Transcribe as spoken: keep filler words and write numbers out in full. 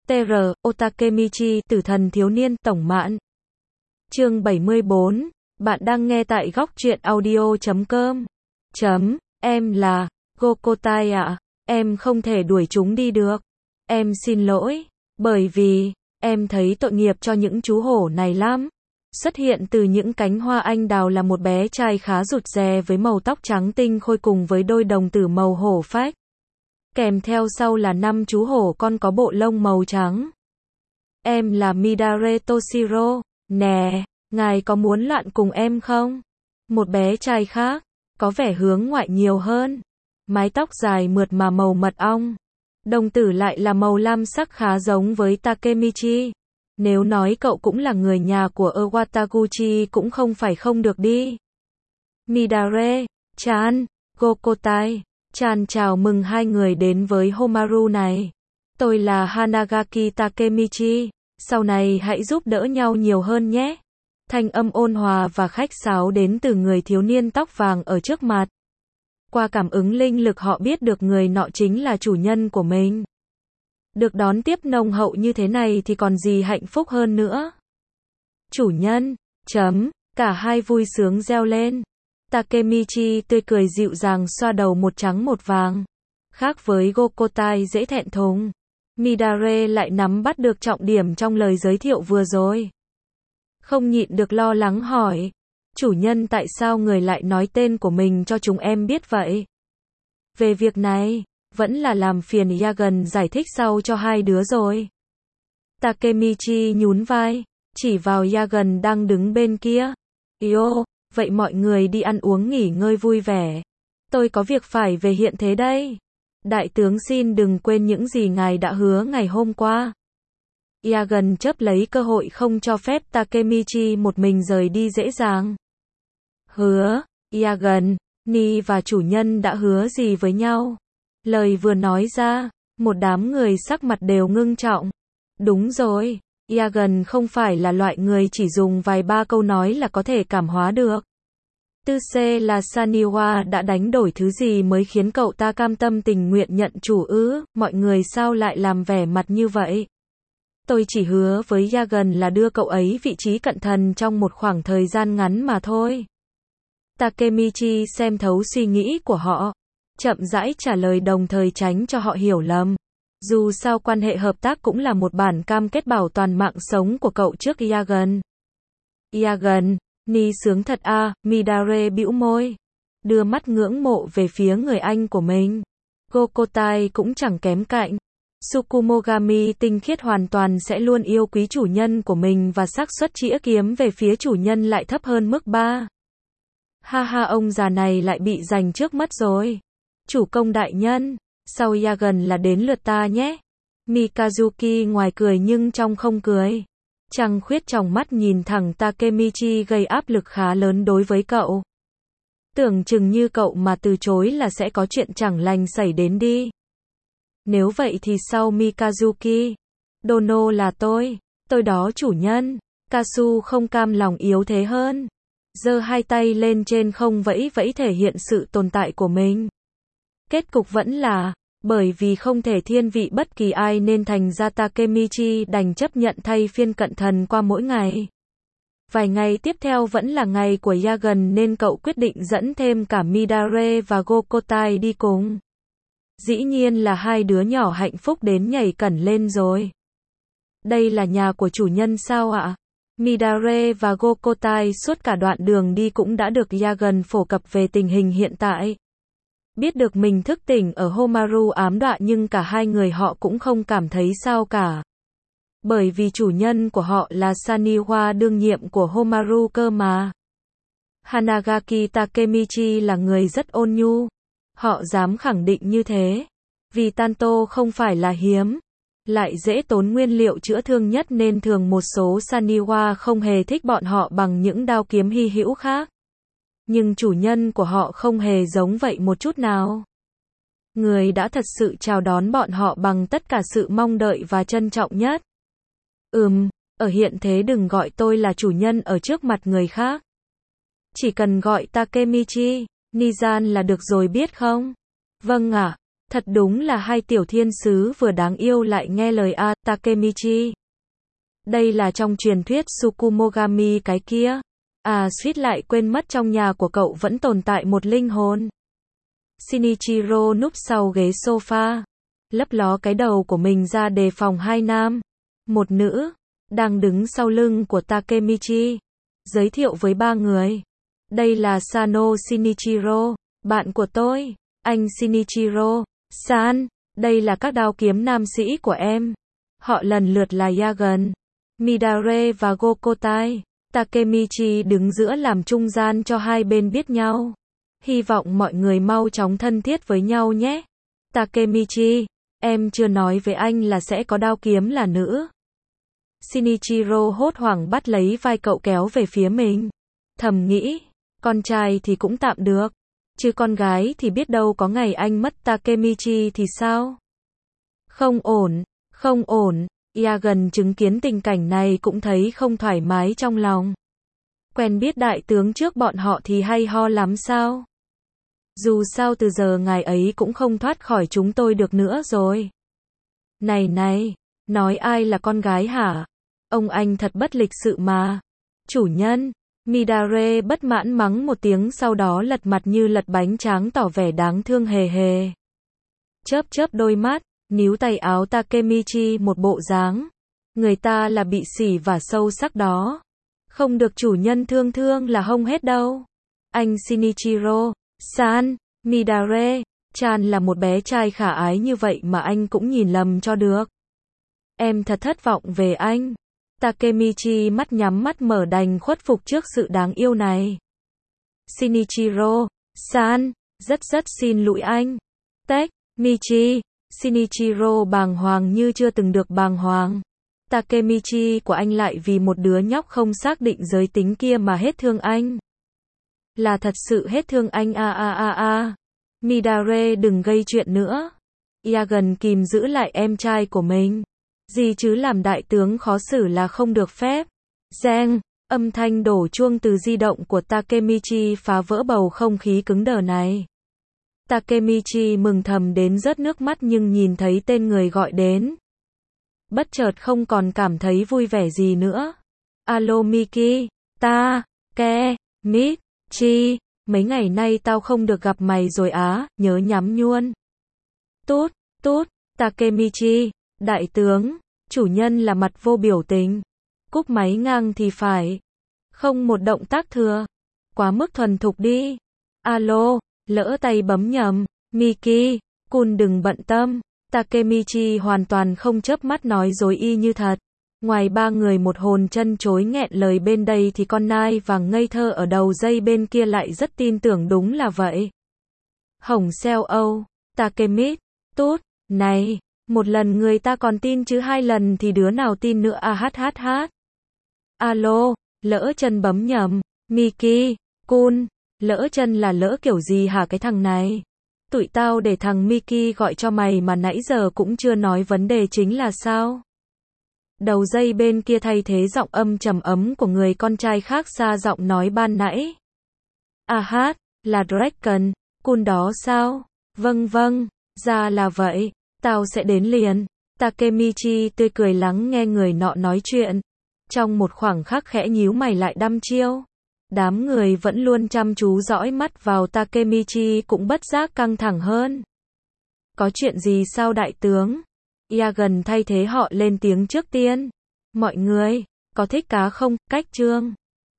tê rờ, Otakemichi, Tử thần thiếu niên, tổng mạn. Chương bảy mươi bốn, bạn đang nghe tại góc truyện audio chấm com. Chấm, em là, Gokotai ạ, em không thể đuổi chúng đi được. Em xin lỗi, bởi vì, em thấy tội nghiệp cho những chú hổ này lắm. Xuất hiện từ những cánh hoa anh đào là một bé trai khá rụt rè với màu tóc trắng tinh khôi cùng với đôi đồng tử màu hổ phách. Kèm theo sau là năm chú hổ con có bộ lông màu trắng. Em là Midare Toshiro, nè, ngài có muốn loạn cùng em không? Một bé trai khác, có vẻ hướng ngoại nhiều hơn. Mái tóc dài mượt mà màu mật ong. Đồng tử lại là màu lam sắc khá giống với Takemichi. Nếu nói cậu cũng là người nhà của Iwataguchi cũng không phải không được đi. Midare, Chan, Gokotai, Chan chào mừng hai người đến với Homaru này. Tôi là Hanagaki Takemichi, sau này hãy giúp đỡ nhau nhiều hơn nhé. Thanh âm ôn hòa và khách sáo đến từ người thiếu niên tóc vàng ở trước mặt. Qua cảm ứng linh lực họ biết được người nọ chính là chủ nhân của mình. Được đón tiếp nồng hậu như thế này thì còn gì hạnh phúc hơn nữa. Chủ nhân, chấm, cả hai vui sướng reo lên. Takemichi tươi cười dịu dàng xoa đầu một trắng một vàng. Khác với Gokotai dễ thẹn thùng, Midare lại nắm bắt được trọng điểm trong lời giới thiệu vừa rồi. Không nhịn được lo lắng hỏi, chủ nhân tại sao người lại nói tên của mình cho chúng em biết vậy? Về việc này, vẫn là làm phiền Yagan giải thích sau cho hai đứa rồi. Takemichi nhún vai, chỉ vào Yagan đang đứng bên kia. Yo, vậy mọi người đi ăn uống nghỉ ngơi vui vẻ. Tôi có việc phải về hiện thế đây. Đại tướng xin đừng quên những gì ngài đã hứa ngày hôm qua. Yagan chớp lấy cơ hội không cho phép Takemichi một mình rời đi dễ dàng. Hứa, Yagan, Ni và chủ nhân đã hứa gì với nhau? Lời vừa nói ra, một đám người sắc mặt đều ngưng trọng. Đúng rồi, Yagan không phải là loại người chỉ dùng vài ba câu nói là có thể cảm hóa được. Tư C là Saniwa đã đánh đổi thứ gì mới khiến cậu ta cam tâm tình nguyện nhận chủ ư? Mọi người sao lại làm vẻ mặt như vậy? Tôi chỉ hứa với Yagan là đưa cậu ấy vị trí cận thần trong một khoảng thời gian ngắn mà thôi. Takemichi xem thấu suy nghĩ của họ, chậm rãi trả lời đồng thời tránh cho họ hiểu lầm. Dù sao quan hệ hợp tác cũng là một bản cam kết bảo toàn mạng sống của cậu trước Yagan. Yagan, Ni sướng thật à, Midare bĩu môi, đưa mắt ngưỡng mộ về phía người anh của mình. Gokotai cũng chẳng kém cạnh. Tsukumogami tinh khiết hoàn toàn sẽ luôn yêu quý chủ nhân của mình và xác suất chĩa kiếm về phía chủ nhân lại thấp hơn mức ba. Ha ha, ông già này lại bị giành trước mất rồi. Chủ công đại nhân, sau Yagan là đến lượt ta nhé. Mikazuki ngoài cười nhưng trong không cười. Trăng khuyết trong mắt nhìn thẳng Takemichi gây áp lực khá lớn đối với cậu. Tưởng chừng như cậu mà từ chối là sẽ có chuyện chẳng lành xảy đến đi. Nếu vậy thì sau Mikazuki, Dono là tôi, tôi đó chủ nhân. Kasu không cam lòng yếu thế hơn. Giơ hai tay lên trên không vẫy vẫy thể hiện sự tồn tại của mình. Kết cục vẫn là, bởi vì không thể thiên vị bất kỳ ai nên thành ra Takemichi đành chấp nhận thay phiên cận thần qua mỗi ngày. Vài ngày tiếp theo vẫn là ngày của Yagan nên cậu quyết định dẫn thêm cả Midare và Gokotai đi cùng. Dĩ nhiên là hai đứa nhỏ hạnh phúc đến nhảy cẩn lên rồi. Đây là nhà của chủ nhân sao ạ? Midare và Gokotai suốt cả đoạn đường đi cũng đã được Yagan phổ cập về tình hình hiện tại. Biết được mình thức tỉnh ở Homaru ám đọa nhưng cả hai người họ cũng không cảm thấy sao cả. Bởi vì chủ nhân của họ là Saniwa đương nhiệm của Homaru cơ mà. Hanagaki Takemichi là người rất ôn nhu. Họ dám khẳng định như thế. Vì Tanto không phải là hiếm, lại dễ tốn nguyên liệu chữa thương nhất nên thường một số Saniwa không hề thích bọn họ bằng những đao kiếm hy hữu khác. Nhưng chủ nhân của họ không hề giống vậy một chút nào. Người đã thật sự chào đón bọn họ bằng tất cả sự mong đợi và trân trọng nhất. Ừm, ở hiện thế đừng gọi tôi là chủ nhân ở trước mặt người khác. Chỉ cần gọi Takemichi, Nizan là được rồi biết không? Vâng ạ. Thật đúng là hai tiểu thiên sứ vừa đáng yêu lại nghe lời a, Takemichi. Đây là trong truyền thuyết Tsukumogami cái kia. À suýt lại quên mất trong nhà của cậu vẫn tồn tại một linh hồn. Shinichiro núp sau ghế sofa, lấp ló cái đầu của mình ra đề phòng hai nam, một nữ, đang đứng sau lưng của Takemichi. Giới thiệu với ba người. Đây là Sano Shinichiro, bạn của tôi. Anh Shinichiro, San, đây là các đao kiếm nam sĩ của em. Họ lần lượt là Yagen, Midare và Gokotai. Takemichi đứng giữa làm trung gian cho hai bên biết nhau. Hy vọng mọi người mau chóng thân thiết với nhau nhé. Takemichi, em chưa nói với anh là sẽ có đao kiếm là nữ. Shinichiro hốt hoảng bắt lấy vai cậu kéo về phía mình. Thầm nghĩ, con trai thì cũng tạm được, chứ con gái thì biết đâu có ngày anh mất Takemichi thì sao? Không ổn, không ổn. Yagen chứng kiến tình cảnh này cũng thấy không thoải mái trong lòng. Quen biết đại tướng trước bọn họ thì hay ho lắm sao? Dù sao từ giờ ngài ấy cũng không thoát khỏi chúng tôi được nữa rồi. Này này, nói ai là con gái hả? Ông anh thật bất lịch sự mà. Chủ nhân, Midare bất mãn mắng một tiếng sau đó lật mặt như lật bánh tráng tỏ vẻ đáng thương hề hề. Chớp chớp đôi mắt, níu tay áo Takemichi một bộ dáng. Người ta là bị sỉ và sâu sắc đó. Không được chủ nhân thương thương là không hết đâu. Anh Shinichiro, San, Midare, Chan là một bé trai khả ái như vậy mà anh cũng nhìn lầm cho được. Em thật thất vọng về anh. Takemichi mắt nhắm mắt mở đành khuất phục trước sự đáng yêu này. Shinichiro, San, rất rất xin lỗi anh. Tech, Michi, Shinichiro bàng hoàng như chưa từng được bàng hoàng. Takemichi của anh lại vì một đứa nhóc không xác định giới tính kia mà hết thương anh. Là thật sự hết thương anh a a a a. Midare đừng gây chuyện nữa. Yagen kìm giữ lại em trai của mình. Gì chứ làm đại tướng khó xử là không được phép. Zeng, âm thanh đổ chuông từ di động của Takemichi phá vỡ bầu không khí cứng đờ này. Takemichi mừng thầm đến rớt nước mắt nhưng nhìn thấy tên người gọi đến. Bất chợt không còn cảm thấy vui vẻ gì nữa. Alo Miki, ta, ke, mít, chi, mấy ngày nay tao không được gặp mày rồi á, nhớ nhắm nhuôn. Tút, tút, Takemichi, đại tướng, chủ nhân là mặt vô biểu tình. Cúp máy ngang thì phải. Không một động tác thừa. Quá mức thuần thục đi. Alo, lỡ tay bấm nhầm. Miki, Kun đừng bận tâm. Takemichi hoàn toàn không chớp mắt nói dối y như thật. Ngoài ba người một hồn chân chối nghẹn lời bên đây thì con nai vàng ngây thơ ở đầu dây bên kia lại rất tin tưởng đúng là vậy. Hồng xeo âu, Takemichi, tốt, này, một lần người ta còn tin chứ hai lần thì đứa nào tin nữa à hát hát hát. Alo, lỡ chân bấm nhầm, Miki, Kun, lỡ chân là lỡ kiểu gì hả cái thằng này? Tụi tao để thằng Miki gọi cho mày mà nãy giờ cũng chưa nói vấn đề chính là sao? Đầu dây bên kia thay thế giọng âm trầm ấm của người con trai khác xa giọng nói ban nãy. À hát, là Dragon, Kun đó sao? Vâng vâng, ra là vậy, tao sẽ đến liền. Takemichi tươi cười lắng nghe người nọ nói chuyện. Trong một khoảng khắc khẽ nhíu mày lại đăm chiêu. Đám người vẫn luôn chăm chú dõi mắt vào Takemichi cũng bất giác căng thẳng hơn. Có chuyện gì sao đại tướng? Yagen thay thế họ lên tiếng trước tiên. Mọi người, có thích cá không? Cách chương.